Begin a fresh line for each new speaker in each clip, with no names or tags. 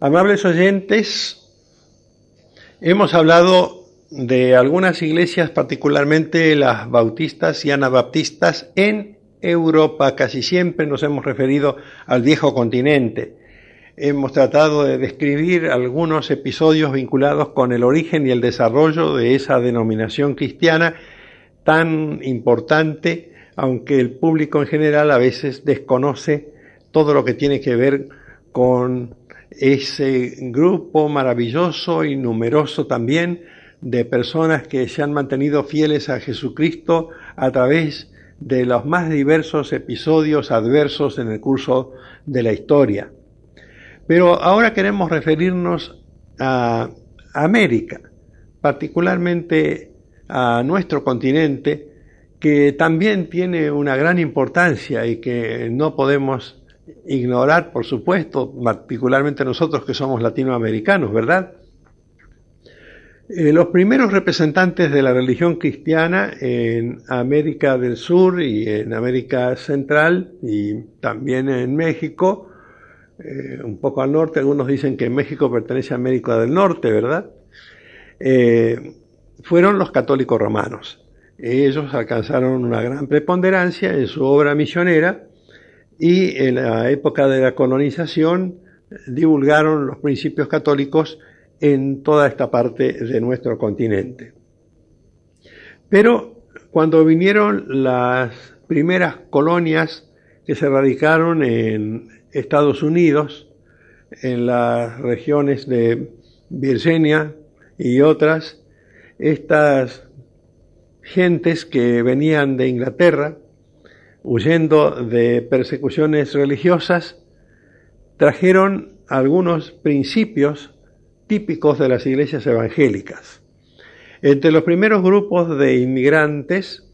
Amables oyentes, hemos hablado de algunas iglesias, particularmente las bautistas y anabaptistas en Europa. Casi siempre nos hemos referido al viejo continente. Hemos tratado de describir algunos episodios vinculados con el origen y el desarrollo de esa denominación cristiana tan importante, aunque el público en general a veces desconoce todo lo que tiene que ver con ese grupo maravilloso y numeroso también de personas que se han mantenido fieles a Jesucristo a través de los más diversos episodios adversos en el curso de la historia. Pero ahora queremos referirnos a América, particularmente a nuestro continente, que también tiene una gran importancia y que no podemos ignorar, por supuesto, particularmente nosotros que somos latinoamericanos, ¿verdad? Los primeros representantes de la religión cristiana en América del Sur y en América Central y también en México, un poco al norte, algunos dicen que México pertenece a América del Norte, ¿verdad? Fueron los católicos romanos. Ellos alcanzaron una gran preponderancia en su obra misionera y en la época de la colonización divulgaron los principios católicos en toda esta parte de nuestro continente. Pero cuando vinieron las primeras colonias que se radicaron en Estados Unidos, en las regiones de Virginia y otras, estas gentes que venían de Inglaterra, huyendo de persecuciones religiosas, trajeron algunos principios típicos de las iglesias evangélicas. Entre los primeros grupos de inmigrantes,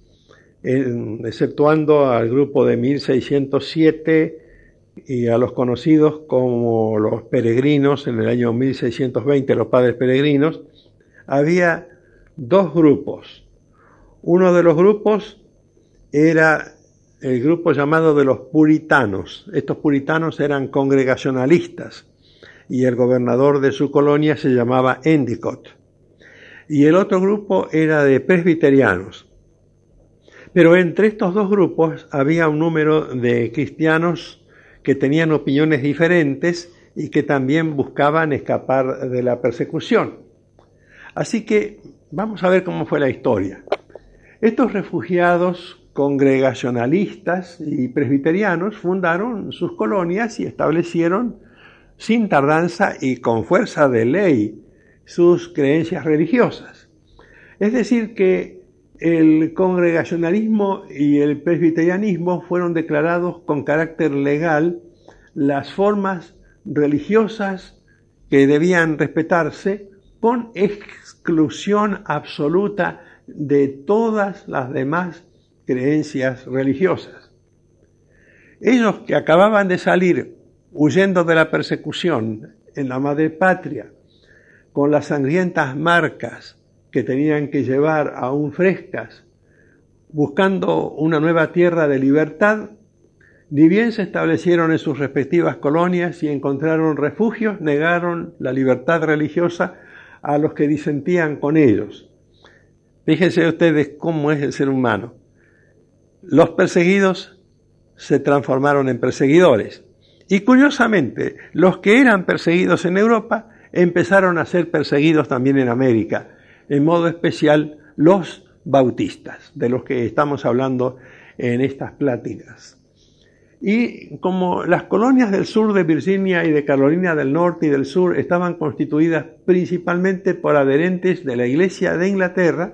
exceptuando al grupo de 1607 y a los conocidos como los peregrinos en el año 1620, los padres peregrinos, había dos grupos. Uno de los grupos era el grupo llamado de los puritanos. Estos puritanos eran congregacionalistas y el gobernador de su colonia se llamaba Endicott. Y el otro grupo era de presbiterianos. Pero entre estos dos grupos había un número de cristianos que tenían opiniones diferentes y que también buscaban escapar de la persecución. Así que vamos a ver cómo fue la historia. Estos refugiados congregacionalistas y presbiterianos fundaron sus colonias y establecieron sin tardanza y con fuerza de ley sus creencias religiosas. Es decir, que el congregacionalismo y el presbiterianismo fueron declarados con carácter legal las formas religiosas que debían respetarse con exclusión absoluta de todas las demás creencias religiosas. Ellos que acababan de salir huyendo de la persecución en la madre patria, con las sangrientas marcas que tenían que llevar aún frescas, buscando una nueva tierra de libertad, ni bien se establecieron en sus respectivas colonias y encontraron refugios, negaron la libertad religiosa a los que disentían con ellos. Fíjense ustedes cómo es el ser humano. Los perseguidos se transformaron en perseguidores. Y curiosamente, los que eran perseguidos en Europa empezaron a ser perseguidos también en América, en modo especial los bautistas, de los que estamos hablando en estas pláticas. Y como las colonias del sur de Virginia y de Carolina del Norte y del Sur estaban constituidas principalmente por adherentes de la Iglesia de Inglaterra,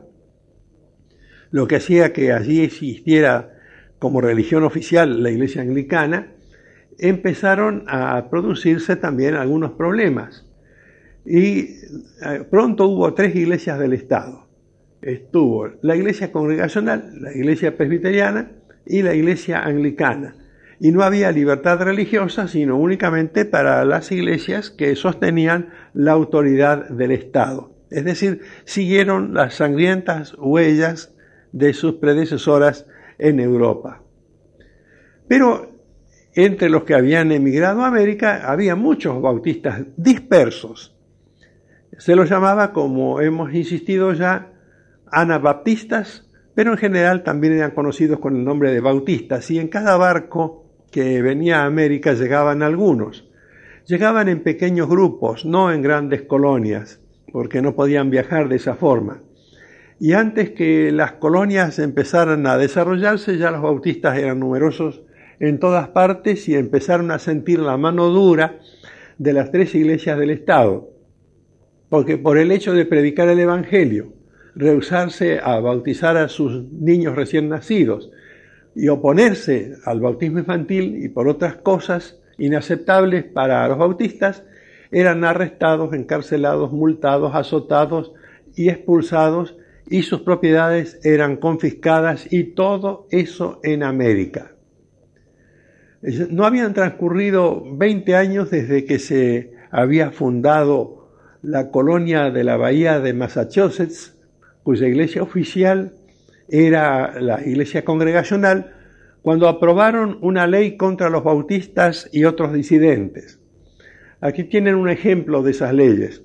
lo que hacía que allí existiera como religión oficial la Iglesia anglicana, empezaron a producirse también algunos problemas. Y pronto hubo tres iglesias del Estado. Estuvo la iglesia congregacional, la iglesia presbiteriana y la iglesia anglicana. Y no había libertad religiosa, sino únicamente para las iglesias que sostenían la autoridad del Estado. Es decir, siguieron las sangrientas huellas de sus predecesoras en Europa. Pero entre los que habían emigrado a América había muchos bautistas dispersos. Se los llamaba, como hemos insistido ya, anabaptistas, pero en general también eran conocidos con el nombre de bautistas, y en cada barco que venía a América llegaban algunos. Llegaban en pequeños grupos, no en grandes colonias, porque no podían viajar de esa forma. Y antes que las colonias empezaran a desarrollarse, ya los bautistas eran numerosos en todas partes y empezaron a sentir la mano dura de las 3 iglesias del Estado, porque por el hecho de predicar el Evangelio, rehusarse a bautizar a sus niños recién nacidos y oponerse al bautismo infantil y por otras cosas inaceptables para los bautistas, eran arrestados, encarcelados, multados, azotados y expulsados, y sus propiedades eran confiscadas, y todo eso en América. No habían transcurrido 20 años desde que se había fundado la colonia de la Bahía de Massachusetts, cuya iglesia oficial era la iglesia congregacional, cuando aprobaron una ley contra los bautistas y otros disidentes. Aquí tienen un ejemplo de esas leyes.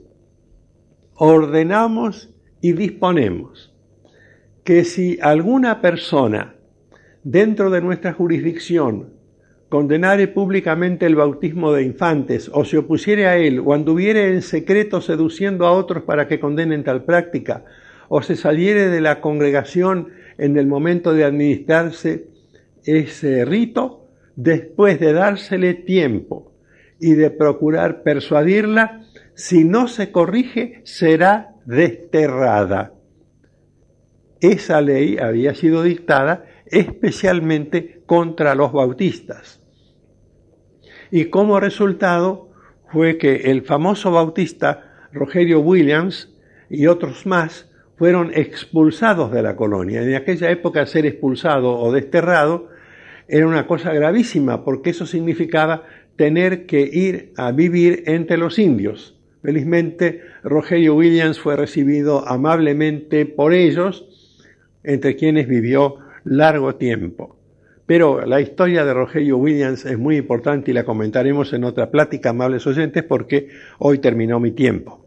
Ordenamos y disponemos que si alguna persona dentro de nuestra jurisdicción condenare públicamente el bautismo de infantes, o se opusiere a él, o anduviere en secreto seduciendo a otros para que condenen tal práctica, o se saliere de la congregación en el momento de administrarse ese rito, después de dársele tiempo y de procurar persuadirla, si no se corrige, será desterrada. Esa ley había sido dictada especialmente contra los bautistas. Y como resultado fue que el famoso bautista Rogelio Williams y otros más fueron expulsados de la colonia. En aquella época ser expulsado o desterrado era una cosa gravísima, porque eso significaba tener que ir a vivir entre los indios. Felizmente Rogelio Williams fue recibido amablemente por ellos, entre quienes vivió largo tiempo. Pero la historia de Rogelio Williams es muy importante y la comentaremos en otra plática, amables oyentes, porque hoy terminó mi tiempo.